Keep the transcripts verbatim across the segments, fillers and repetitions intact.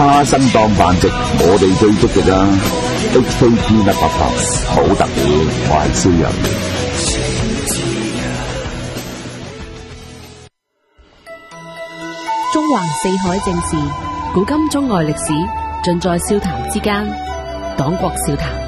花生當飯食，我哋最足嘅咋 ？H K T 一百八好特別，我係蕭陽。 中環四海正事，古今中外歷史，盡在笑談之間。黨國笑談。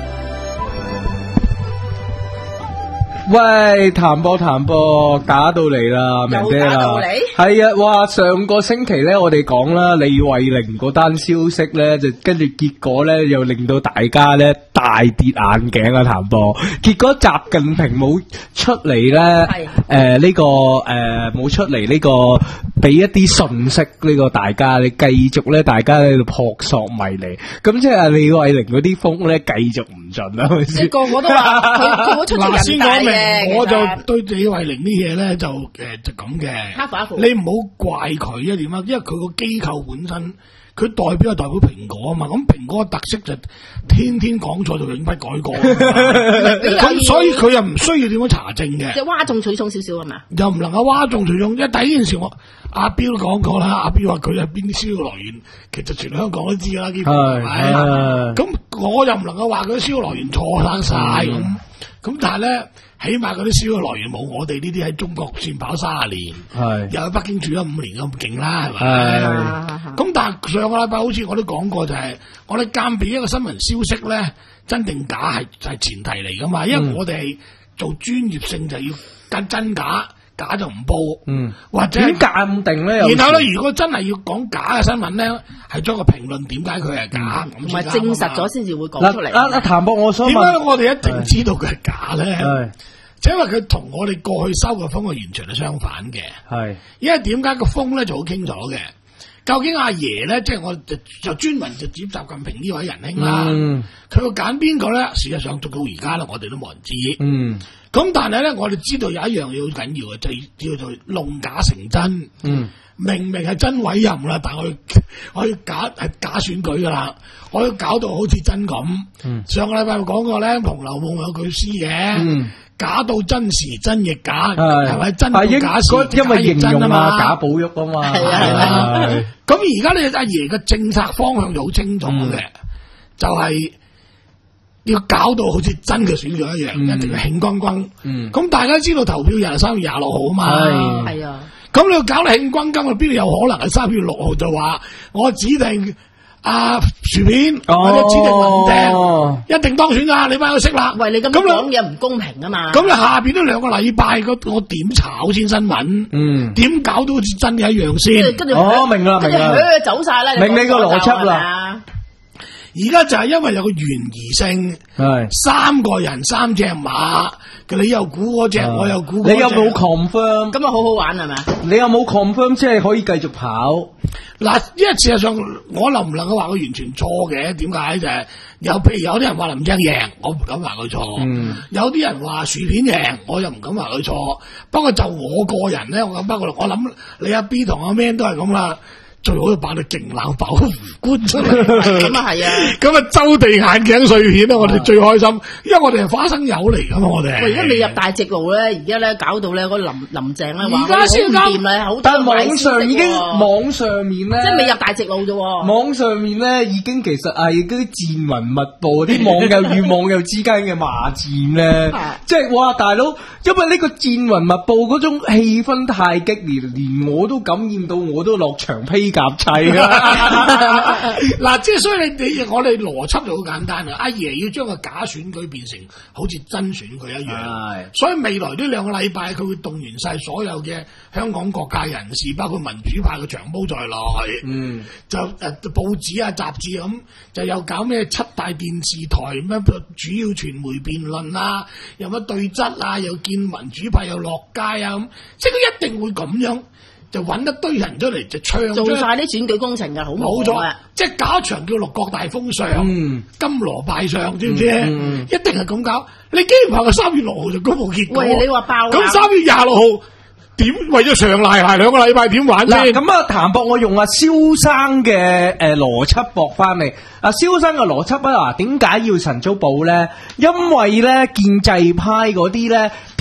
喂，談波談波，打到嚟啦，明姐啦，係啊，哇！上個星期咧，我哋講啦，李慧玲嗰單消息咧，就跟住結果咧，又令到大家咧大跌眼鏡啊！談波，結果習近平冇出嚟咧，誒、呃、呢、這個誒冇、呃、出嚟呢、這個俾一啲信息呢個大家，你繼續咧，大家喺度撲朔迷離，咁即係李慧玲嗰啲風咧繼續唔盡啦，係咪先？ 個個都話佢佢出咗人大嘅。 我就對李慧玲啲嘢咧就誒、呃、就咁嘅，你唔好怪佢一點啊，因為佢個機構本身佢代表係代表蘋果啊嘛，咁蘋果嘅特色就天天講錯就永不改過，咁所以佢又唔需要點樣查證嘅， 即係嘩眾取寵少少係嘛， 又唔能夠嘩眾取寵，因為第一件事我阿彪都講過啦，阿彪話佢係邊啲燒來源，其實全香港都知噶啦，基本係咪？咁我又唔能夠話佢啲燒來源錯晒晒咁，咁但係咧。起碼嗰啲燒嘅來源冇我哋呢啲喺中國算跑三十年，係又喺北京住咗五年咁勁啦，係咪？咁但係上個禮拜好似我都講過，就係、是、我哋鑑別一個新聞消息咧，真定假係就係前提嚟噶嘛，因為我哋係做專業性就要跟真假。假就唔報，嗯，或者點鑑定咧？然後咧，如果真係要講假嘅新聞咧，係做個評論，點解佢係假？唔係證實咗先至會講出嚟。阿阿譚博，我想問，點解我哋一定知道佢係假咧？係，就因為佢同我哋過去收嘅風係完全係相反嘅。係，因為點解個風咧就好清楚嘅？究竟阿爺咧，即係我就就專門就接習近平呢位仁兄啦。嗯，佢會揀邊個咧？事實上，做到而家啦，我哋都冇人知。嗯。咁但係咧，我哋知道有一樣嘢好緊要嘅，就係叫做弄假成真。嗯，明明係真委任啦，但係我要我要假係假選舉噶啦，我要搞到好似真咁。嗯，上個禮拜講過咧，《紅樓夢》有句詩嘅，嗯，假到真時真亦假，係咪真到假時？因為形容啊，假寶玉啊嘛。係啊係啊。咁而家咧，阿爺嘅政策方向就好清楚嘅，就係。要搞到好似真嘅選舉一樣，嗯、一定要興轟轟。咁、嗯、大家知道投票日係三月廿六號啊嘛，係啊。咁你要搞到興轟轟，邊度有可能係三月六號就話我指定阿薯片、哦、或者指定林鄭一定當選㗎？你班友識啦。喂，你咁講嘢唔公平啊嘛。咁你下邊都兩個禮拜，我點炒先新聞？嗯，點搞到好似真嘅一樣先？跟住哦，明啦，明啦，佢走晒啦，明你個邏輯啦。而家就係因為有個懸疑性，係三個人三隻馬，你又估嗰隻，我又估嗰隻，你有冇 confirm？ 咁啊好好玩係咪？你有冇 confirm 即係可以繼續跑？嗱，因為事實上我能唔能夠話佢完全錯嘅？點解就係有譬如有啲人話林鄭贏，我唔敢話佢錯。嗯，有啲人話薯片贏，我又唔敢話佢錯。不過就我個人咧，我咁不過我諗你阿 B 同阿 Man 都係咁啦。最好就擺到勁冷爆湖官出嚟，咁啊係啊，咁啊周地眼鏡碎片啊，我哋最開心，因為我哋係花生友嚟噶嘛，我哋。喂，而家未入大直路咧，而家咧搞到咧嗰林林鄭咧話而家先掂啦，好。但係網上已經網上面咧，即係未入大直路啫。網上面咧已經其實係嗰啲戰雲密布，啲網友與網友之間嘅罵戰咧，即係哇大佬，因為呢個戰雲密布嗰種氣氛太激烈，連我都感染到，我都落場批。夾砌啦！嗱，即係所以你你我哋邏輯就好簡單啊！阿爺要將個假選舉變成好似真選舉一樣，所以未來呢兩個禮拜佢會動員晒所有嘅香港各界人士，包括民主派嘅長毛在內，嗯，就誒、呃、報紙啊雜誌咁，就又搞咩七大電視台咩主要傳媒辯論啊，又乜對質啊，又見民主派又落街啊咁，即係佢一定會咁樣。就揾一堆人出嚟就唱，做晒啲選舉工程嘅，好冇錯啊！即係搞一場叫六國大封相，嗯、金羅拜相，知唔知？嗯、一定係咁搞。你竟然話佢三月六號就公布結果，喂，你話爆咁三月廿六號點為咗長賴鞋兩個禮拜點玩先？咁啊，譚博我用阿蕭生嘅誒邏輯駁翻嚟。阿蕭生嘅邏輯啊，點解要晨早報咧？因為咧建制派嗰啲咧。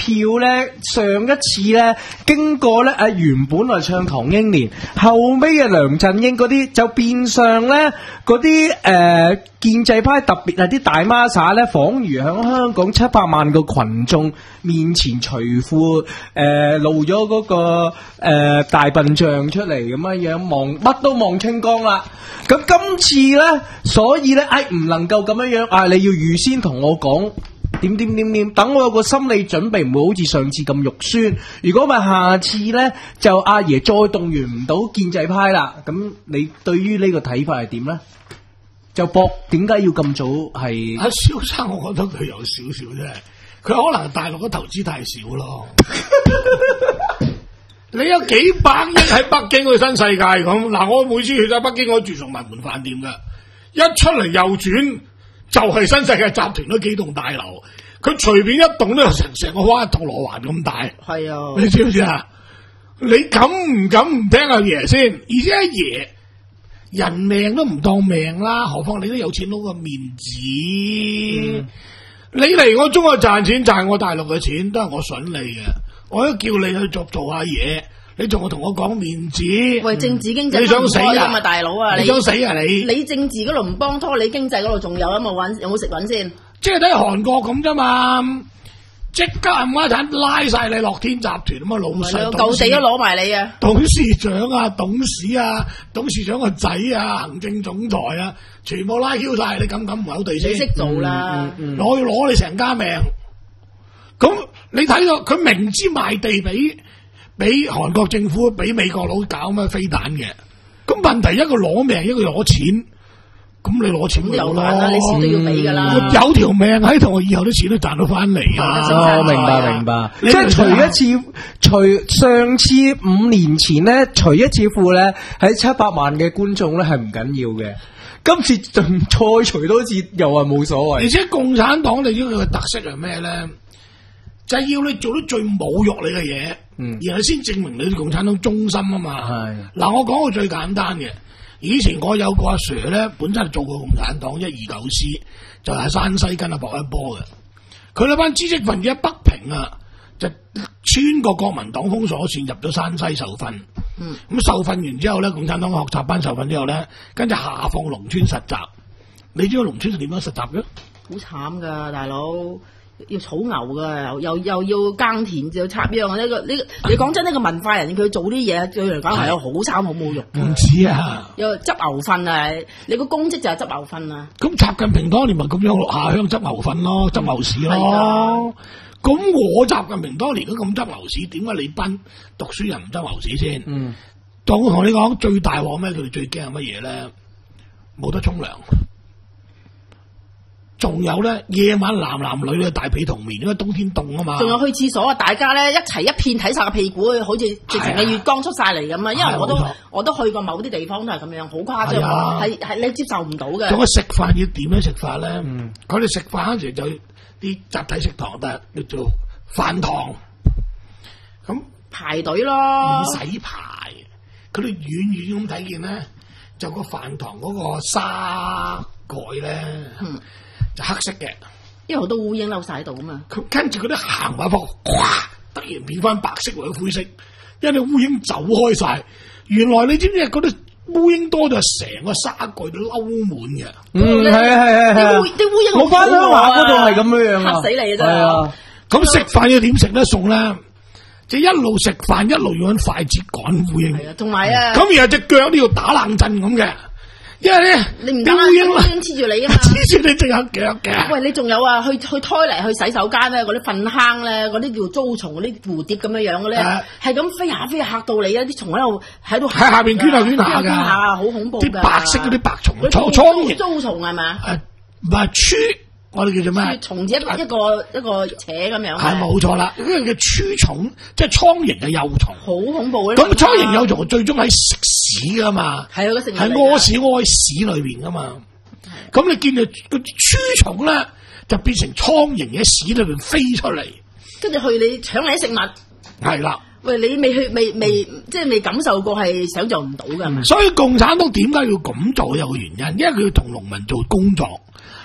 票咧，上一次咧經過咧啊，原本係唱唐英年，後尾嘅梁振英嗰啲就變相咧嗰啲誒建制派，特別係啲大孖沙咧，仿如喺香港七百萬個群眾面前除褲誒露咗嗰、嗰個誒、呃、大笨象出嚟咁樣樣，望乜都望清光啦。咁今次咧，所以咧，哎唔能夠咁樣樣啊！你要預先同我講點點點點，等我有個心理準備，唔會好似上次咁肉酸。如果咪下次咧，就阿爺再動員唔到建制派啦。咁你對於呢個睇法係點咧？就搏點解要咁早係？ 阿蕭生，我覺得佢有少少啫，佢可能大陸嘅投資太少咯。你有幾百億喺北京去新世界咁，嗱我每次去咗北京，我住崇文門飯店噶，一出嚟右轉就係、是、新世界集團嗰幾棟大樓，佢隨便一棟都有成成個灣銅鑼灣咁大。係啊，你知唔知啊？你敢唔敢唔聽阿爺先？而且阿爺人命都唔當命啦，何況你都有錢佬個面子。嗯、你嚟我中國賺錢，賺我大陸嘅錢，都係我筍你嘅。我都叫你去做做下嘢，你仲同我講面子？ 喂，政治經濟你想死啊， 大佬啊！ 你想死啊你？ 你政治嗰度唔幫拖，你經濟嗰度仲有有冇揾？有冇食穩先？ 即係睇韓國咁啫嘛，即刻冚家鏟拉晒你樂天集團咁啊，老細舊地都攞埋你啊！ 董事長啊，董事啊，董事長個仔啊，行政總裁啊，全部拉 Q 晒，你敢唔敢唔口地先？ 你識做啦， 我、嗯嗯、要攞你成家命。咁你睇到佢明知賣地俾俾韓國政府，俾美國佬搞咩飛彈嘅，咁問題一個攞命，一個攞錢，咁你攞錢咪有咯？ 你錢都要俾噶啦。 我有條命喺度，我以後啲錢都賺到翻嚟啊！ 哦，明白明白，即係除一次，除上次五年前咧，除一次褲咧，喺七百萬嘅觀眾咧係唔緊要嘅。今次仲再除多次，又係冇所謂。 而且共產黨你知佢嘅特色係咩咧？就係要你做到最侮辱你嘅嘢，嗯、然後先證明你對共產黨忠心啊嘛。嗱，我講個最簡單嘅，以前我有個阿 Sir 咧，本身係做過共產黨一二九師，就係山西跟阿薄一波嘅。佢嗰班知識分子喺北平啊，就穿過國民黨封鎖線入咗山西受訓。咁、嗯、受訓完之後咧，共產黨學習班受訓之後咧，跟住下放農村實習。你知道農村係點樣實習嘅？ 好慘噶，大佬。要草牛噶，又又要耕田，又要插秧啊！呢、這個呢、這個，你講真呢、這個文化人，佢做啲嘢對佢嚟講係有好慘好侮辱。 唔止啊！ 又執牛糞啊！你個公職就係執牛糞啊！ 咁習近平當年咪咁樣落下鄉執牛糞咯，執牛屎咯。咁我習近平當年都咁執牛屎，點解你班讀書人唔執牛屎先？嗯，當我同你講最大鑊咩？佢哋最驚係乜嘢咧？冇得沖涼。仲有咧，夜晚男男女女大被同眠，因為冬天凍啊嘛。仲有去廁所啊，大家咧一齊一片睇晒個屁股，好似直情嘅月光出晒嚟咁啊！因為我都我都去過某啲地方都係咁樣，好誇張，係係你接受唔到嘅。 仲有食飯要點樣食法咧？佢哋食飯嗰時就啲集體食堂，但係叫做飯堂，咁排隊咯， 唔使排。佢哋遠遠咁睇見咧，就個飯堂嗰個沙蓋咧。嗯就黑色嘅， 因為好多烏蠅溜晒喺度啊嘛。 佢跟住嗰啲行埋貨，嘩，突然變翻白色或者灰色，因為啲烏蠅走開晒。原來你知唔知嗰啲烏蠅多到成個沙蓋都摟滿嘅。 嗯，係啊係啊係啊。 啲烏蠅我翻鄉下嗰度係咁樣樣啊， 嚇死你啊真係。 咁食飯要點食得餸咧？就一路食飯一路要揾筷子趕烏蠅。係啊，同埋啊。 咁然後隻腳都要打冷震咁嘅。因為咧， 你唔得啊，烏蠅黐住你啊嘛， 黐住你隻腳嘅。 喂，你仲有啊？去去胎嚟去洗手間咧，嗰啲糞坑咧，嗰啲叫租蟲，嗰啲蝴蝶咁樣樣嘅咧，係咁、啊、飛下飛下嚇到你啊！啲蟲喺度喺度喺下邊捲下捲下㗎，下好恐怖㗎。啲白色嗰啲白蟲，蒼蠅租蟲係嘛？ 誒唔係蛆，我哋叫做咩？ 蟲子一一個一個扯咁樣。係冇錯啦，呢個叫蛆蟲，即係蒼蠅嘅幼蟲。好恐怖嘅。 咁蒼蠅幼蟲最終喺食屎噶嘛？係啊，係屙屎屙喺屎裏邊噶嘛？咁你見到個蛆蟲咧，就變成蒼蠅喺屎裏邊飛出嚟， 跟住去你搶你啲食物。係啦。喂，你未去未未即係未感受過，係想象唔到噶。 所以共產黨點解要咁做有個原因，因為佢要同農民做工作。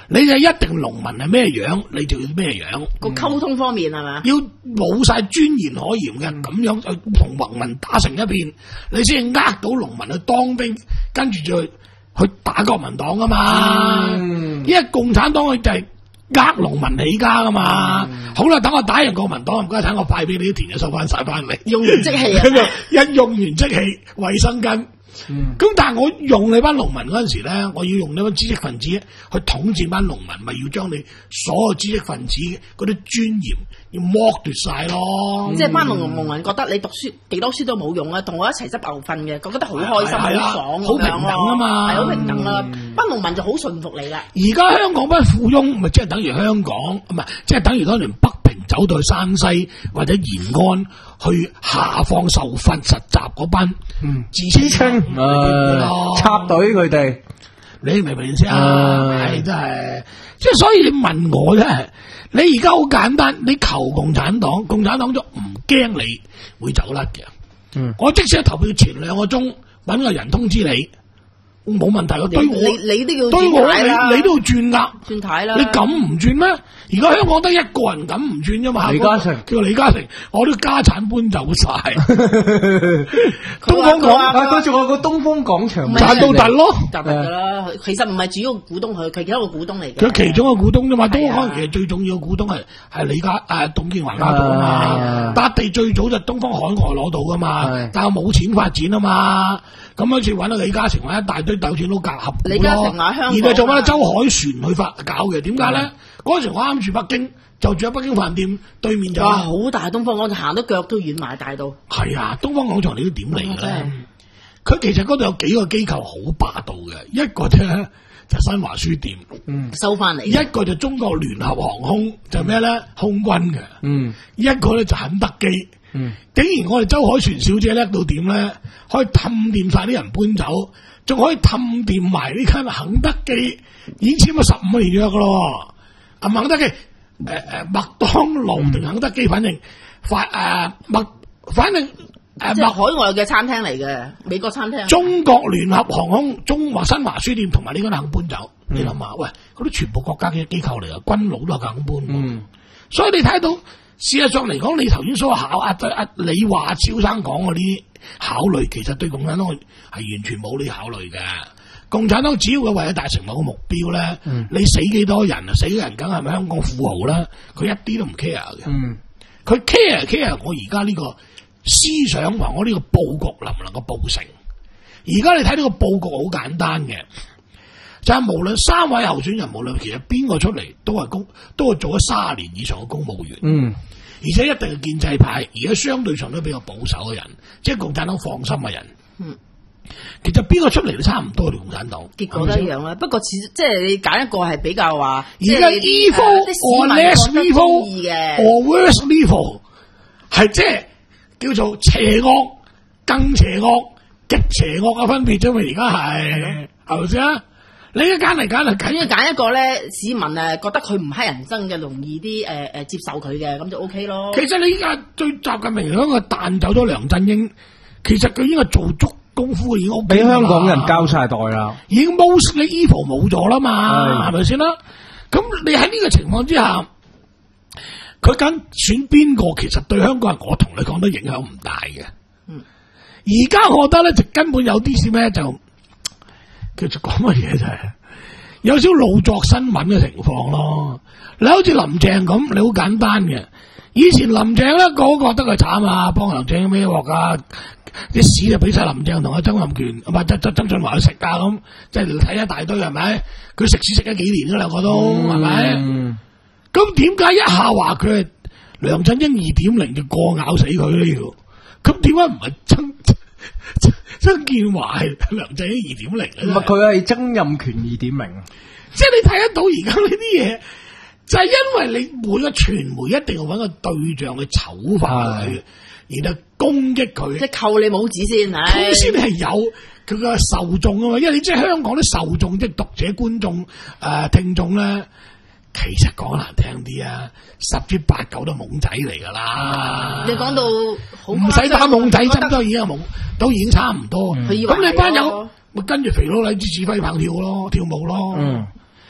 你就一定農民係咩樣，你就要咩樣。 個溝通方面係嘛？ 要冇晒尊嚴可言嘅，咁樣就同農民打成一片，你先呃到農民去當兵，跟住就去去打國民黨啊嘛。嗯、因為共產黨佢就係呃農民起家噶嘛。嗯、好啦，等我打完國民黨，唔該，睇我派俾你啲田就收翻晒翻嚟， 用完即棄啊！ 一用完即棄，衛生巾。咁、嗯、但係我用你班農民嗰陣時咧，我要用你班知識分子去統治班農民，咪要將你所有知識分子嗰啲尊嚴要剝奪晒咯。嗯、即係班農農民覺得你讀書幾多書都冇用啊，同我一齊執牛糞嘅，覺得好開心，好、啊、爽，好平等啊嘛，係好平等啊。嗯、班農民就好順服你啦。而家香港班富翁咪即係等於香港，唔係即係等於當年北平走到去山西或者延安去下放受訓實習嗰班知青。 誒，呃、插隊佢哋，你明唔明先啊？ 係真係，即係所以你問我咧，你而家好簡單，你求共產黨，共產黨就唔驚你會走甩嘅。嗯，我即使投票前兩個鐘搵個人通知你。冇問題咯，對我你你都要對我你你都要轉噶， 轉軚啦。 你敢唔轉咩？而家香港得一個人敢唔轉啫嘛。 李嘉誠叫李嘉誠，我啲家產搬走晒。 東方廣啊，佢仲有個東方廣場賺到突咯， 賺突噶啦。其實唔係主要股東，佢佢其中一個股東嚟嘅。 佢其中一個股東啫嘛。東方其實最重要嘅股東係係李嘉誒董建華家族啊嘛。笪地最早就東方海外攞到噶嘛，但係冇錢發展啊嘛。咁好似揾到李嘉誠揾一大堆有錢佬夾合股咯， 李嘉誠喺香港， 而家做乜周凱旋去發搞嘅？點解咧？嗰陣時我啱住北京，就住喺北京飯店對面就。哇！ 好大東方廣場，行到腳都軟埋大到。 係啊，東方廣場你都點嚟嘅咧？佢、嗯、其實嗰度有幾個機構好霸道嘅，一個咧就新華書店，嗯， 收翻嚟； 一個就中國聯合航空，就咩咧？空軍嘅，嗯，一個咧就肯德基。嗯，竟然我哋周凱旋小姐叻到點咧，可以氹掂晒啲人搬走，仲可以氹掂埋呢間肯德基，已經簽咗十五年約噶咯。啊，肯德基，誒、呃、誒，麥當勞定肯德基，反正發誒麥，反正誒即係海外嘅餐廳嚟嘅，美國餐廳。 中國聯合航空、中華新華書店同埋呢間肯搬走，嗯、你諗下，喂，嗰啲全部國家嘅機構嚟啊，軍佬都係肯搬。嗯，所以你睇到。事實上嚟講，你頭先所考阿阿李華超生講嗰啲考慮，其實對共產黨係完全冇呢考慮嘅。共產黨只要佢為咗達成某個目標咧，嗯、你死幾多人啊？死嘅人梗係咪香港富豪啦？佢一啲都唔 care 嘅。佢、嗯、care care 我而家呢個思想話我呢個佈局能唔能夠佈成？而家你睇呢個佈局好簡單嘅。就係無論三位候選人，無論其實邊個出嚟，都係公，都係做咗卅年以上嘅公務員。嗯，而且一定係建制派，而家相對上都比較保守嘅人，即係共產黨放心嘅人。嗯，其實邊個出嚟都差唔多，共產黨結果都一樣啦。不過似即係你揀一個係比較話， 而家 evil or less evil 嘅，or worse evil 係即係叫做邪惡、更邪惡、極邪惡嘅分別啫嘛。而家係係咪先啊？你一揀嚟揀嚟，梗係揀一個咧，市民誒覺得佢唔乞人憎嘅，容易啲誒誒接受佢嘅，咁就 O K 咯。 其實你依家最習近平嗰個彈走咗梁振英，其實佢應該做足功夫已經 O K 俾香港人交晒代啦， 已經 mostly evil 冇咗啦嘛，係咪先啦？咁你喺呢個情況之下，佢揀選邊個，其實對香港人，我同你講都影響唔大嘅。嗯，而家我覺得咧，就根本有啲事咩就。其實講乜嘢就係有少老作新聞嘅情況咯。你好似林鄭咁，你好簡單嘅。以前林鄭咧，個個覺得佢慘啊，幫林鄭孭鑊啊，啲屎就俾晒林鄭同阿曾蔭權，唔係曾曾曾俊華去食啊咁，即係睇一大堆係咪？佢食屎食咗幾年啦，兩個都係咪？咁點解一下話佢係梁振英二點零就過咬死佢呢？要咁點解唔係曾？曾建華係梁振英二點零， 唔係佢係曾蔭權二點零， 即係你睇得到而家呢啲嘢，就係、是、因為你每個傳媒一定要揾個對象去醜化佢，然後攻擊佢， 即係扣你帽子先， 咁先係有佢個受眾啊嘛。因為你知香港啲受眾即係讀者、觀眾、誒、呃、聽眾咧。其實講難聽啲啊，十之八九都懵仔嚟噶啦。 你講到好唔使打懵仔針都已經係懵，都已經差唔多。咁、嗯、你班友咪跟住肥佬黎支指揮棒跳咯，跳舞咯。嗯，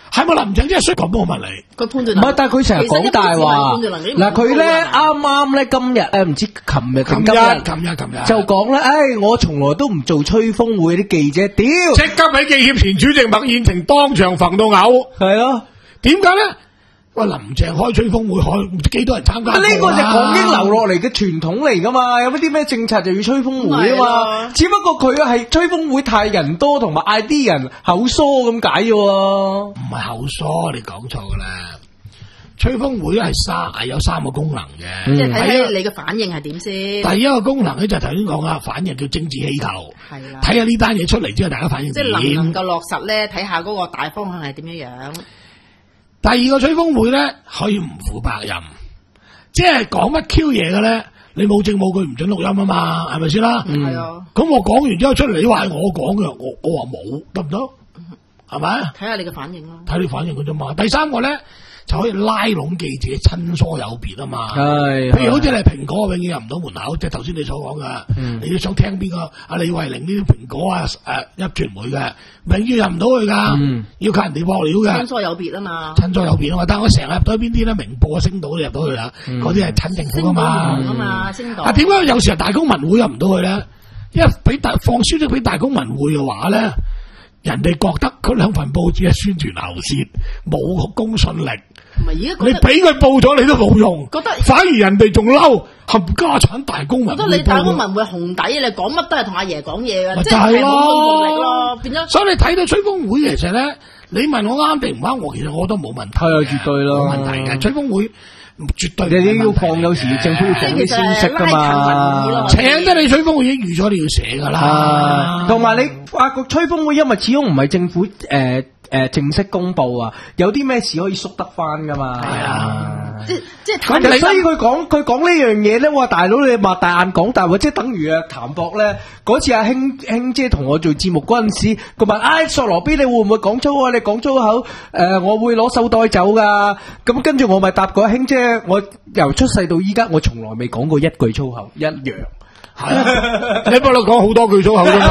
係咪林鄭真係衰講？我問你， 佢判斷唔係，但係佢成日講大話。嗱，佢咧啱啱咧今日誒唔知琴日定今日， 琴日琴日就講咧，誒我從來都唔做吹風會啲記者，屌！ 即刻俾記協前主席麥燕庭當場焚到嘔。 係咯， 點解咧？喂，林鄭開吹風會開唔知幾多人參加？ 呢個就港英留落嚟嘅傳統嚟噶嘛，有啲咩政策就要吹風會啊嘛。只不過佢係吹風會太人多，同埋嗌啲人口疏咁解嘅。唔係口疏，你講錯噶啦。吹風會係三係有三個功能嘅， 即係睇下你嘅反應係點先。 第一個功能咧就係頭先講啦，反應叫政治氣球， 係啦， 睇下呢單嘢出嚟之後，大家反應點， 即係能唔能夠落實咧？睇下嗰個大方向係點樣樣。 第二個吹風會咧可以唔負責任，即係講乜 Q 嘢嘅咧，你冇證冇據唔准錄音啊嘛，係咪先啦？ 係啊。 咁我講完之後出嚟，你話係我講嘅，我我話冇得唔得？係咪？ 睇下你嘅反應咯。 睇你反應嘅啫嘛。第三個咧就可以拉攏記者，親疏有別啊嘛。係。譬如好似你蘋果永遠入唔到門口，即係頭先你所講嘅，嗯、你都想聽邊個？阿李慧玲呢啲蘋果啊誒一傳媒嘅，永遠入唔到去噶，嗯、要靠人哋爆料嘅。 親疏有別啊嘛。親疏有別啊嘛，但係我成日入到去邊啲咧？明報啊、星島都入到去啦，嗰啲係親政府噶嘛。 啊嘛，星島。 啊，點解有時候大公文匯入唔到去咧？因為俾大放消息俾大公文匯嘅話咧，人哋覺得嗰兩份報紙係宣傳喉舌，冇公信力。唔係而家你俾佢報咗，你都冇用。覺得反而人哋仲嬲，冚家產大公文。 覺得你大公文會紅底，你講乜都係同阿爺講嘢嘅，即係冇公信力咯。變咗。所以你睇到吹風會其實咧，你問我啱定唔啱，我其實我都冇問題。係啊，絕對咯，冇問題嘅。吹風會。絕對你要放，有時政府要放啲消息噶嘛，請得你吹風會已經預咗你要寫噶啦， 同埋你發覺吹風會，因為始終唔係政府誒誒、呃、正式公布啊，有啲咩事可以縮得翻噶嘛，係啊，即即係咁，所以佢講佢講呢樣嘢咧，哇大佬你擘大眼講大話，即係等於啊譚博咧嗰次阿興興姐同我做節目嗰陣時，佢問唉索羅 B 你會唔會講粗啊？你講粗口誒、呃、我會攞手袋走噶，咁跟住我咪答過興姐。我由出世到依家，我從來未講過一句粗口，一樣。係啊， 你幫我講好多句粗口啫嘛。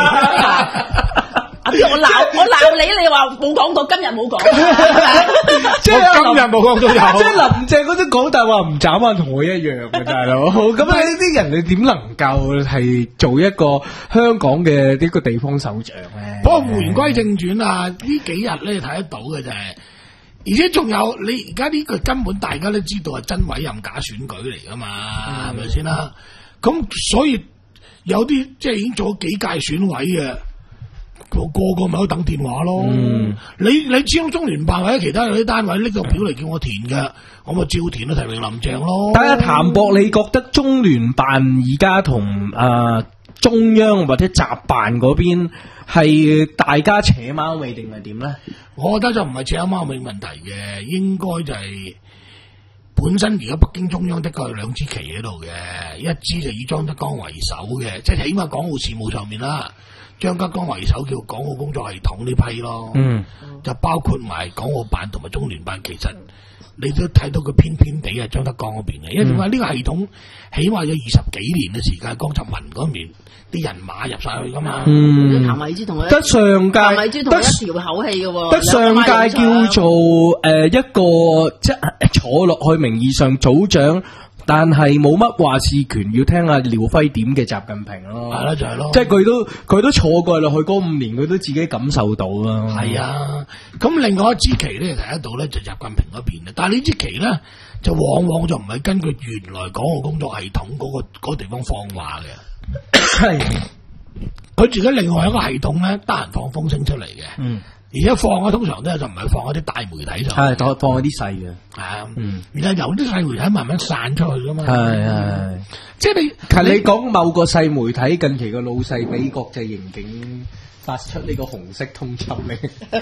阿邊我鬧我鬧你，你話冇講到，今日冇講。 即係今日冇講到有。 即係林鄭嗰啲講大話唔眨眼，同我一樣嘅大佬。咁你呢啲人，你點能夠係做一個香港嘅呢個地方首長咧？ 不過言歸正傳啊，呢幾日咧睇得到嘅就係。而且仲有你而家呢個根本大家都知道係真委任假選舉嚟噶嘛，係咪先啦？咁所以有啲即係已經做咗幾屆選委嘅，個個咪可以等電話咯。嗯、你你始終中聯辦或者其他有啲單位拎個表嚟叫我填嘅，我咪照填都提名林鄭咯。 睇下譚博，你覺得中聯辦而家同誒中央或者習辦嗰邊係大家扯貓尾定係點咧？ 我覺得就唔係扯貓尾問題嘅，應該就係本身而家北京中央的確有兩支旗喺度嘅，一支就以張德江為首嘅，即係起碼港澳事務上面啦，張德江為首叫港澳工作系統呢批咯，嗯，就包括埋港澳辦同埋中聯辦，其實你都睇到佢偏偏地係張德江嗰邊嘅，因為點解呢個系統起碼有二十幾年嘅時間，江澤民嗰邊啲人馬入晒去噶嘛， 嗯，譚慧珠同佢得上屆， 譚慧珠同佢一條口氣嘅喎， 得上屆叫做誒、呃、一個即係坐落去名義上組長，但係冇乜話事權，要聽阿廖輝點嘅習近平咯， 係啦就係咯， 即係佢都佢都坐過落去嗰五年，佢都自己感受到啦。 係啊，咁另外一支旗咧睇得到咧就習近平嗰邊嘅，但係呢支旗咧就往往就唔係根據原來港澳工作系統嗰、嗰個嗰個地方放話嘅。係，佢自己另外一個系統咧，得閒放風聲出嚟嘅，嗯，而且放嘅通常都係就唔係放喺啲大媒體上，係放喺啲細嘅，係啊，嗯，然後由啲細媒體慢慢散出去噶嘛，係係，即係你，其實你講某個細媒體近期個老細俾國際刑警發出呢個紅色通緝令，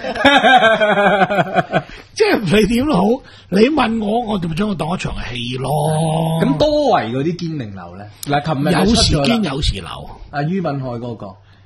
即係唔理點都好，你問我，我就將佢當一場戲咯。咁多維嗰啲堅定流咧，嗱，琴日有時堅有時流。阿于敏海嗰個，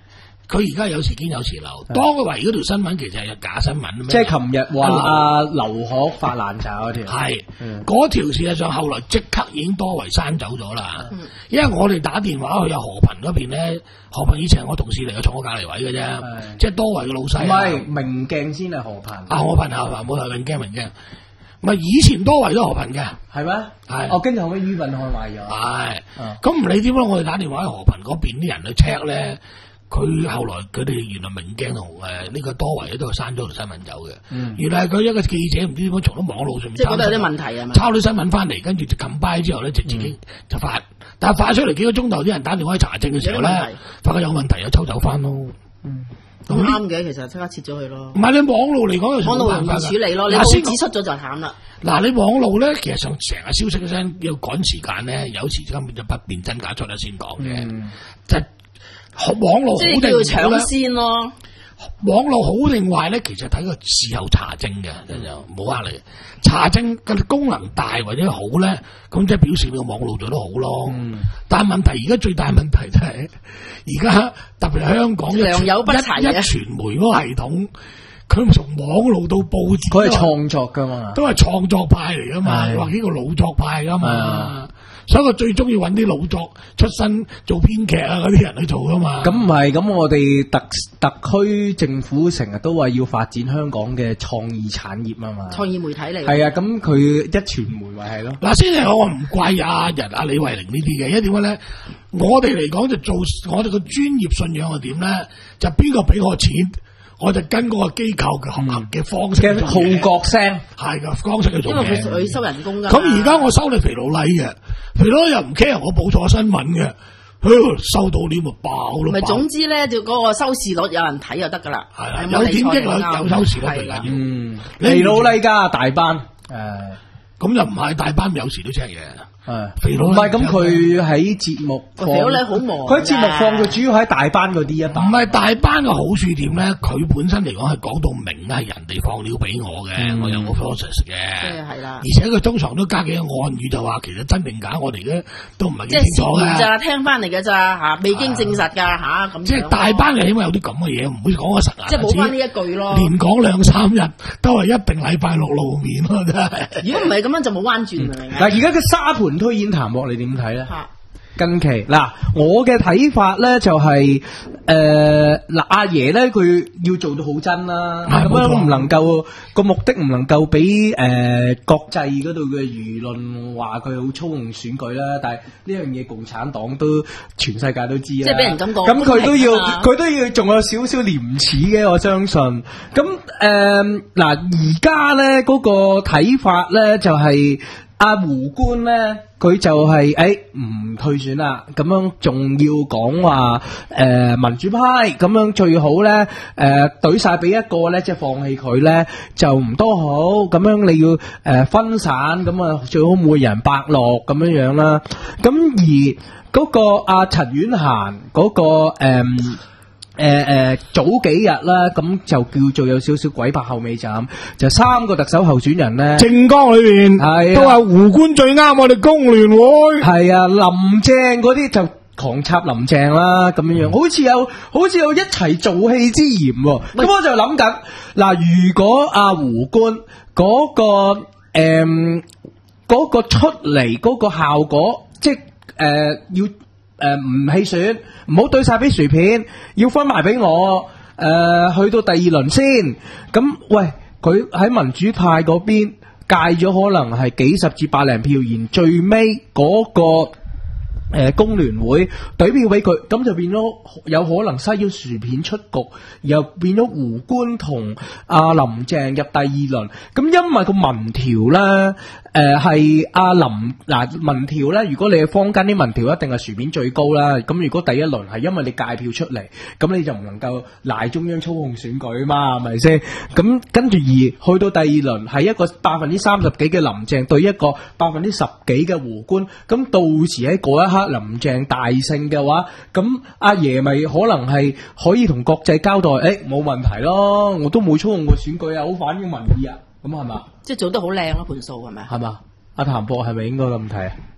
佢而家有時堅有時流，當佢懷疑嗰條新聞其實係假新聞。 即係琴日話阿劉鶴發爛渣嗰條， 係嗰條事實上後來即刻已經多維刪走咗啦。嗯、因為我哋打電話去阿和平嗰邊咧，和平以前係我同事嚟嘅，坐我隔離位嘅啫，即係多維嘅老細。唔係明鏡先係和平， 啊和平和平冇係明鏡明鏡，唔係以前多維都和平嘅， 係咩？係哦，跟住後尾于品漢壞咗。係， 咁唔理點樣，我哋打電話去和平嗰邊啲人去 check 咧。佢後來佢哋原來明鏡同誒呢個多維都係刪咗條新聞走嘅，嗯、原來係佢一個記者唔知點樣從咗網絡上面， 即係覺得有啲問題啊嘛， 抄啲新聞翻嚟，跟住就撳掰之後咧就自己就發，嗯、但係發出嚟幾個鐘頭，啲人打電話去查證嘅時候咧，發覺有問題又抽走翻咯。嗯， 咁啱嘅，其實即刻切咗佢咯。 唔係你網絡嚟講， 網絡容易處理咯，你報紙出咗就慘啦。 嗱，你網絡咧，其實上成日消息嗰陣要趕時間咧，有時根本就不辨真假出嚟先講嘅，嗯、就。網絡好定唔好先咯？ 網絡好定壞咧，其實睇個事後查證嘅，就冇呃你。查證嘅功能大或者好咧，咁即係表示你個網絡做得好咯。嗯、但係問題而家最大問題就係，而家特別係香港良莠不齊一傳媒嗰個系統，佢從網絡到報紙， 佢係創作噶嘛， 都係創作派嚟噶嘛，或者個老作派噶嘛。所以佢最中意揾啲老作出身做編劇啊嗰啲人去做噶嘛。咁唔係，咁我哋特特區政府成日都話要發展香港嘅創意產業啊嘛。 創意媒體嚟。 係啊，咁佢一傳媒咪係咯。 嗱，先係我唔怪阿人阿李慧玲呢啲嘅，因為點解咧？我哋嚟講就做我哋個專業信仰係點咧？就邊個俾我錢？我就跟嗰個機構嘅合合嘅方式嘅號角聲， 係噶方式去做嘅。 因為佢佢收人工噶。 咁而家我收你肥佬禮嘅，肥佬又唔 care 我報錯新聞嘅，收到你咪爆咯。 咪總之咧，就嗰個收視率有人睇就得噶啦。 係啊，有點擊率有收視率嚟噶。嗯， 肥佬禮噶大班，誒， 咁又唔係大班，有時都 check 嘅。 係肥佬，唔係咁佢喺節目， 肥佬你好忙。 佢喺節目放佢主要喺大班嗰啲啊， 唔係大班嘅好處點咧？佢本身嚟講係講到明咧，係人哋放料俾我嘅，嗯、我有個 process 嘅。即係係啦。而且佢通常都加幾個暗語，就話其實真定假，我哋咧都唔係幾清楚嘅。即係咋，聽翻嚟嘅咋吓，未經證實噶吓咁。即係大班嘅起碼有啲咁嘅嘢，唔會講個實啊。 即係冇翻呢一句咯。 連講兩三日都係一定禮拜六露面咯，真係。 如果唔係咁樣就冇彎轉啦。 嗱，而家嘅沙盤推演談幕你點睇咧？近期嗱，我嘅睇法咧就係誒嗱，阿爺咧佢要做到好真啦，咁樣唔能夠個目的唔能夠俾誒國際嗰度嘅輿論話佢好操控選舉啦。但係呢樣嘢共產黨都全世界都知啦， 即係俾人感覺咁佢都要佢都要仲有少少廉恥嘅，我相信。咁誒嗱，而家咧嗰個睇法咧就係阿胡官咧。佢就係誒唔退選啦，咁樣仲要講話誒民主派咁樣最好咧誒懟晒俾一個咧，即係放棄佢咧就唔多好，咁樣你要誒、呃、分散，咁啊最好每人百樂咁樣樣啦。咁而嗰個阿陳婉嫻嗰個誒。呃誒誒、呃呃，早幾日啦，咁就叫做有少少鬼拍後尾枕，就三個特首候選人咧， 政綱裏邊係、啊、都話胡官最啱我哋工聯會， 係啊，林鄭嗰啲就狂插林鄭啦，咁樣樣，嗯、好似有好似有一齊做戲之嫌喎。咁喂我就諗緊，嗱，如果阿、啊、胡官嗰、那個誒嗰、呃那個出嚟嗰個效果，即係誒、呃、要。誒，唔棄選，唔好對晒俾薯片，要分埋俾我。誒、呃，去到第二輪先。咁，喂，佢喺民主派嗰邊戒咗，可能係幾十至百零票，然最尾嗰個誒工聯會懟票俾佢，咁就變咗有可能篩咗薯片出局，又變咗胡官同阿林鄭入第二輪。咁因為個民調咧。誒係阿林嗱民調咧，如果你係坊間啲民調，一定係薯片最高啦。咁如果第一輪係因為你界票出嚟，咁你就唔能夠賴中央操控選舉啊嘛，係咪先？咁跟住而去到第二輪係一個百分之三十幾嘅林鄭對一個百分之十幾嘅胡官，咁到時喺嗰一刻林鄭大勝嘅話，咁阿爺咪可能係可以同國際交代，誒冇問題咯，我都冇操控過選舉啊，好反映民意啊。咁係嘛？ 即係做得好靚咯，盤數係咪？ 係嘛？阿譚博係咪應該咁睇啊？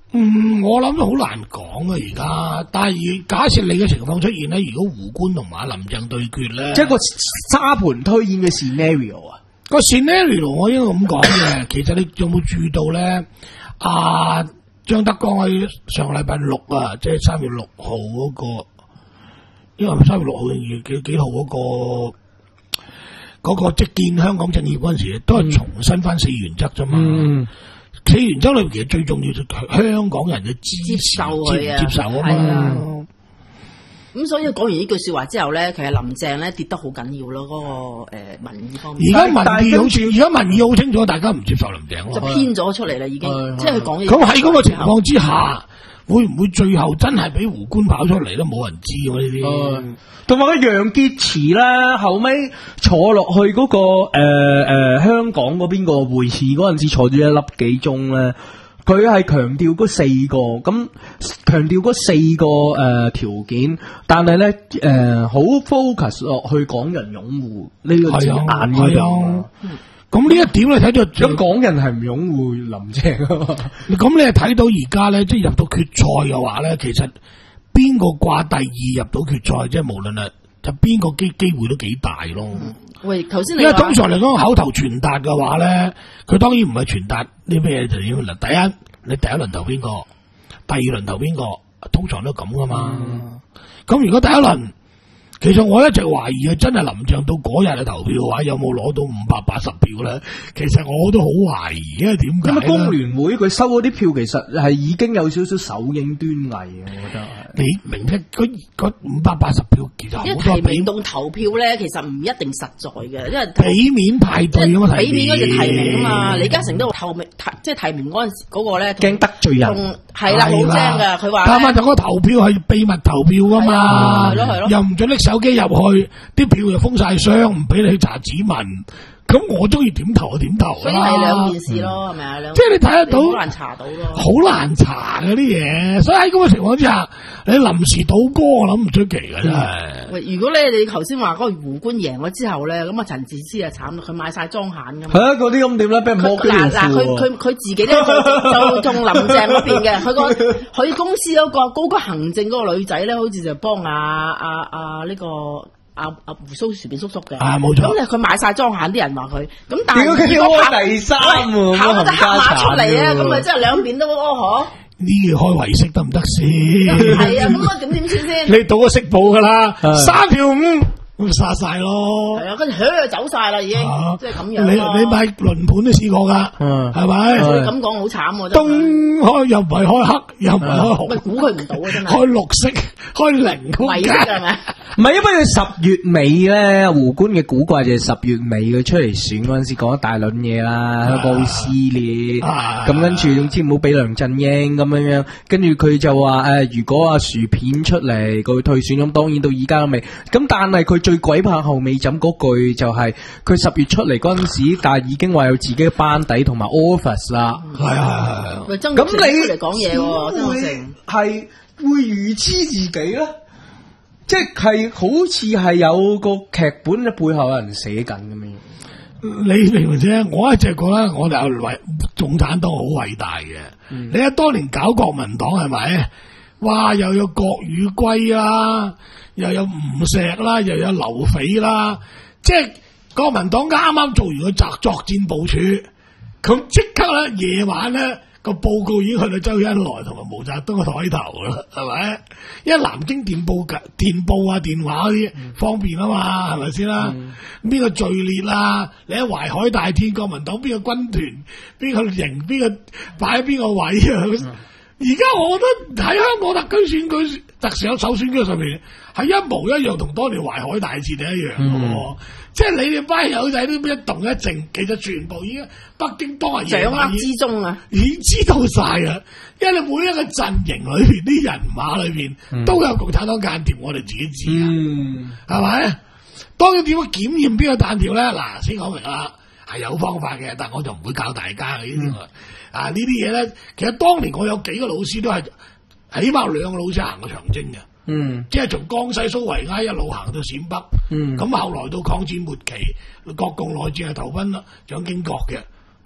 嗯，我諗都好難講啊，而家。但係假設你嘅情況出現咧，如果胡官同埋林鄭對決咧， 即係個沙盤推演嘅 scenario 啊。 個 scenario 我應該咁講嘅，其實你有冇注意到咧？阿、啊、張德江喺上個禮拜六啊，即係三月六號嗰個，因為三月六號定幾幾號嗰、嗰個嗰、嗰個即係建香港政協嗰陣時，都係重申翻四原則啫嘛。嗯，四原則裏邊其實最重要就係香港人嘅支持接受佢啊，接受啊嘛。 咁所以講完呢句說話之後咧，其實林鄭咧跌得好緊要咯，嗰、那個誒、呃、民意方面。 而家民意好似，而家民意好清楚，大家唔接受林鄭咯， 就偏咗出嚟啦，已經。即係佢講嘢。 咁喺嗰個情況之下，會唔會最後真係俾胡官跑出嚟都冇人知喎呢啲。 同埋個楊潔篪咧，後尾坐落去嗰、那個誒誒、呃呃、香港嗰邊個會議嗰陣時，坐咗一粒幾鐘咧。佢係強調嗰四個，咁強調嗰四個誒條、呃、件，但係咧誒好 focus 落去港人擁護呢個字眼嗰度。 咁呢一點你睇到， 咁港人係唔擁護林鄭啊？ 咁你係睇到而家咧，即係入到決賽嘅話咧，其實邊個掛第二入到決賽，即係無論係就邊個機機會都幾大咯。 喂，頭先你因為通常嚟講口頭傳達嘅話咧，佢當然唔係傳達啲咩嘢，就要嗱，第一你第一輪投邊個，第二輪投邊個，通常都咁噶嘛。咁、嗯、如果第一輪，其實我一直懷疑啊，真係林鄭到嗰日嘅投票嘅話，有冇攞到五百八十票咧？其實我都好懷疑，因為點解？咁啊，工聯會佢收嗰啲票，其實係已經有少少手影端倪嘅，我覺得。 你明唔明？嗰五百八十票其實好多。 因為提名同投票咧，其實唔一定實在嘅，因為俾面派對啊嘛， 俾面嗰隻提名啊嘛，李嘉誠都投名提，即係提名嗰陣時嗰個咧， 驚得罪人。 係啦，好精㗎，佢話。 但係就嗰個投票係秘密投票噶嘛， 係咯係咯， 又唔准拎手機入去，啲票又封晒箱，唔俾你去查指紋。咁我中意點投就點投啦， 所以係兩件事咯，係咪啊？ 即係你睇得到， 好難查到咯， 好難查嗰啲嘢。所以喺咁嘅情況之下，你臨時倒戈，我諗唔出奇嘅真係。 喂，如果咧你頭先話嗰個胡官贏咗之後咧，咁啊陳智思啊慘啦，佢買晒莊閒㗎嘛。 係啊，嗰啲咁點咧？俾人摸佢嗱嗱，佢佢佢自己咧就同林鄭嗰邊嘅，佢個佢公司嗰個高級行政嗰個女仔咧，好似就幫阿阿阿呢個。阿阿胡鬚薯片叔叔嘅， 啊冇錯， 咁佢買晒莊閒，啲人話佢，咁但係如果拍第三喎， 跑得黑馬出嚟啊，咁咪即係兩邊都屙可。 呢個開圍色得唔得先？ 係啊，咁啊點點算先？ 你賭個色報噶啦，三票五。咁殺晒咯， 係啊，跟住佢走晒啦，已經，即係咁樣。 你你買輪盤都試過噶，係咪？ 所以咁講好慘喎， 東開又唔係開黑，又唔係開紅， 咪估佢唔到啊！真係開綠色，開零咁迷色係咪？ 唔係，因為佢十月尾咧，胡官嘅古怪就係十月尾佢出嚟選嗰陣時講一大輪嘢啦，香港好撕裂，咁跟住總之唔好俾梁振英咁樣樣，跟住佢就話誒，如果阿薯片出嚟佢退選，咁當然到而家都未，咁但係佢。最鬼怕後尾枕嗰句就係佢十月出嚟嗰陣時，但係已經話有自己嘅班底同埋 office 啦。 係啊係係。咁你嚟講嘢喎，曾鈺成係會預知自己咧，即係好似係有個劇本嘅背後有人寫緊咁樣。 你明唔明啫？我一直覺得我哋為共產黨好偉大嘅。嗯、你一當年搞國民黨係咪？哇！又有郭汝珪啦。又有吳石啦，又有劉斐啦，即係國民黨啱啱做完個作作戰部署，咁即刻咧夜晚咧個報告已經去到周恩來同埋毛澤東個台頭啦，係咪？因為南京電報嘅電報啊、電話嗰啲方便啊嘛，係咪先啦？邊、嗯、個序列啦？你喺淮海大天，國民黨邊個軍團，邊個營，邊個擺喺邊個位啊？而家、嗯、我覺得喺香港特區選舉、特首首選舉上面。係一模一樣，同當年淮海大戰一樣嘅，嗯、即係你哋班友仔都一動一靜，其實全部已經北京當日掌握之中啊， 已經知道晒啦。因為你每一個陣營裏邊啲人馬裏邊、嗯、都有共產黨間諜，我哋自己知啊，係咪、嗯？當然點樣檢驗邊個間諜咧？嗱，先講明啦，係有方法嘅，但係我就唔會教大家嘅呢啲啊，呢啲嘢咧，其實當年我有幾個老師都係，起碼兩個老師行過長征嘅。嗯，即係從江西蘇維埃一路行到陝北，嗯，咁後來到抗戰末期，國共內戰係投奔啦蔣經國嘅，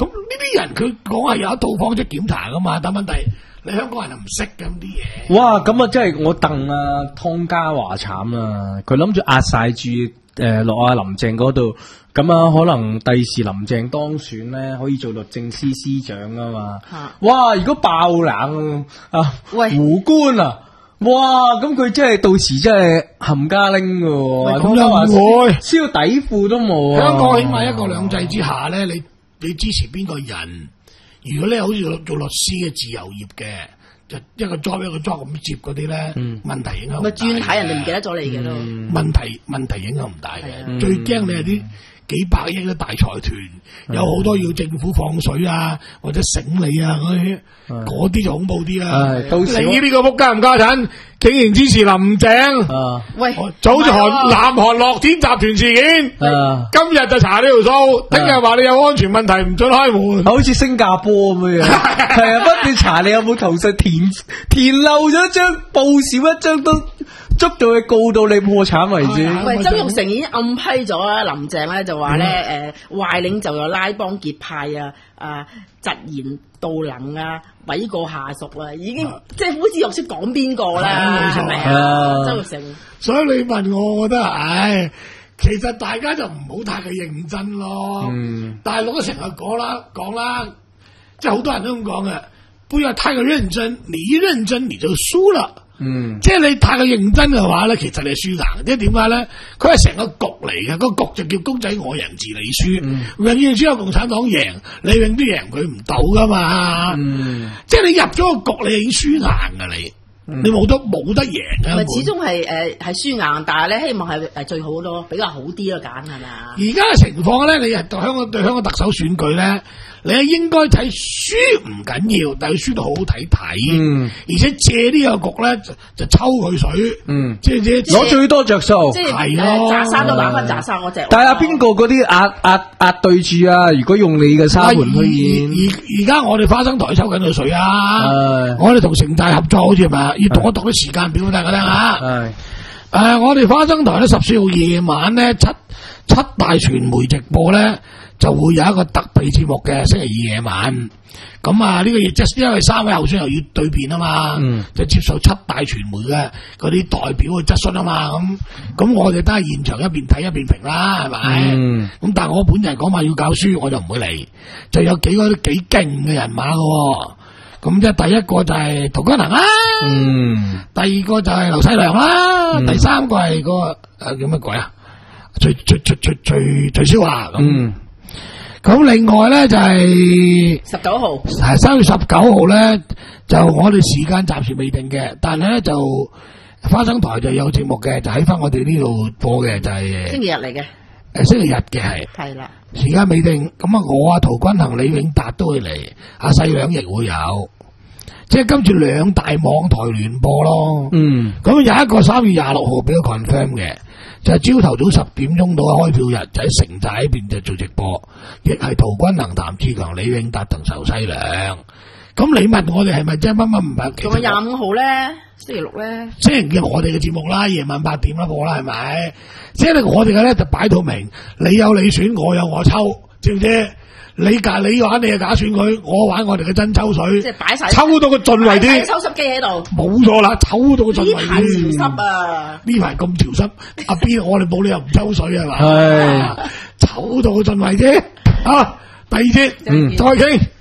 咁呢啲人佢講係有一套方式檢查噶嘛，但問題你香港人就唔識咁啲嘢。 哇！咁啊，真係我戥啊湯家驊慘啊！佢諗住壓晒住誒落阿林鄭嗰度，咁啊可能第時林鄭當選咧，可以做律政司司長啊嘛。啊哇！如果爆冷啊，喂，胡官啊！哇！咁佢真係到時真係冚家拎噶喎， 咁又唔會， 燒底褲都冇啊！ 香港起碼一國兩制之下咧，你你支持邊個人？如果你好似做律師嘅自由業嘅，就一個 job 一個 job 咁接嗰啲咧，嗯、問題影響唔大。咪轉睇人哋唔記得咗你嘅都。 問題問題影響唔大嘅，嗯、最驚你係啲幾百億嘅大財團，嗯、有好多要政府放水啊，或者醒你啊嗰啲。嗰啲就恐怖啲啦！你呢個仆街唔家產，竟然支持林鄭？啊、喂，早就韓南韓樂天集團事件，啊、今日就查呢條數，聽日話你有安全問題唔准開門， 好似新加坡咁樣。係啊，不斷查你有冇投訴，填填漏咗張報少一張都捉到佢告到你破產為止。 喂，曾鈺成已經暗批咗啦，林鄭咧就話咧誒壞領就有拉幫結派啊啊！疾言盜能啊，毀過下屬啊，已經、啊、即係好似又識講邊個啦，係咪啊？曾鈺成， 所以你問我，我覺得，唉，其實大家就唔好太過認真咯。嗯，大陸都成日講啦，講啦，即係好多人都咁講嘅，不要太過認真，你一認真你就輸啦。嗯，即係你太過認真嘅話咧，其實你係輸硬。即係點解咧？佢係成個局嚟嘅，個局就叫公仔我贏自你輸，嗯、永遠只有共產黨贏，你永遠都贏佢唔到噶嘛。嗯，即係你入咗個局，你已經輸硬噶你。你冇得冇得贏啊！ 咪始終係誒係輸硬，但係咧希望係誒最好咯，比較好啲咯，揀係咪啊？ 而家嘅情況咧，你係對香港對香港特首選舉咧，你係應該睇輸唔緊要，但係輸到好好睇睇。嗯，而且借呢個局咧就就抽佢水。嗯，即係攞最多着數。 即係誒砸沙都打翻砸沙嗰隻。 但係邊個嗰啲壓壓壓對住啊？如果用你嘅沙盤推演， 而而家我哋花生台抽緊佢水啊！我哋同城大合作好似係咪？要讀一讀啲時間表俾大家聽下。係，誒，我哋花生台咧十四號夜晚咧七七大傳媒直播咧就會有一個特備節目嘅，星期二夜晚。咁啊，呢個亦即係因為三位候選人又要對辯啊嘛，嗯、就接受七大傳媒嘅嗰啲代表嘅質詢啊嘛。咁咁我哋都係現場一邊睇一邊評啦，係咪？咁、嗯、但係我本人講話要教書，我就唔會嚟。就有幾個幾勁嘅人馬嘅。咁即係第一個就係陶君行啦，嗯，第二個就係劉細良啦，嗯、第三個係、嗰個誒叫乜鬼啊？徐徐徐徐徐徐少華咁。嗯，咁另外咧就係十九號， 係三月十九號咧，就我哋時間暫時未定嘅，但係咧就花生台就有節目嘅，就喺翻我哋呢度播嘅，就係星期日嚟嘅。 誒，星期日嘅係係啦，時間未定。咁啊，我啊陶君行、李永達都會嚟，阿細兩亦會有，即係跟住兩大網台聯播咯。嗯，咁有一個三月廿六號俾我 confirm 嘅，就係朝頭早十點鐘到開票日，就喺城寨呢邊就做直播，亦係陶君行、譚志強、李永達同仇細良。咁你問我哋係咪真乜乜唔係？ 仲有廿五號咧，星期六咧， 星期日我哋嘅節目啦，夜晚八點啦播啦，係咪？即係我哋嘅咧就擺到明，你有你選，我有我抽，知唔知？你揀你玩你嘅假選佢，我玩我哋嘅真抽水， 即係擺晒抽到個盡位啲， 抽濕機喺度， 冇錯啦，抽到個盡位啲。呢排潮濕啊！ 呢排咁潮濕，阿邊我哋冇理由唔抽水係嘛？係抽到個盡位啫。啊，第二節，嗯，再傾。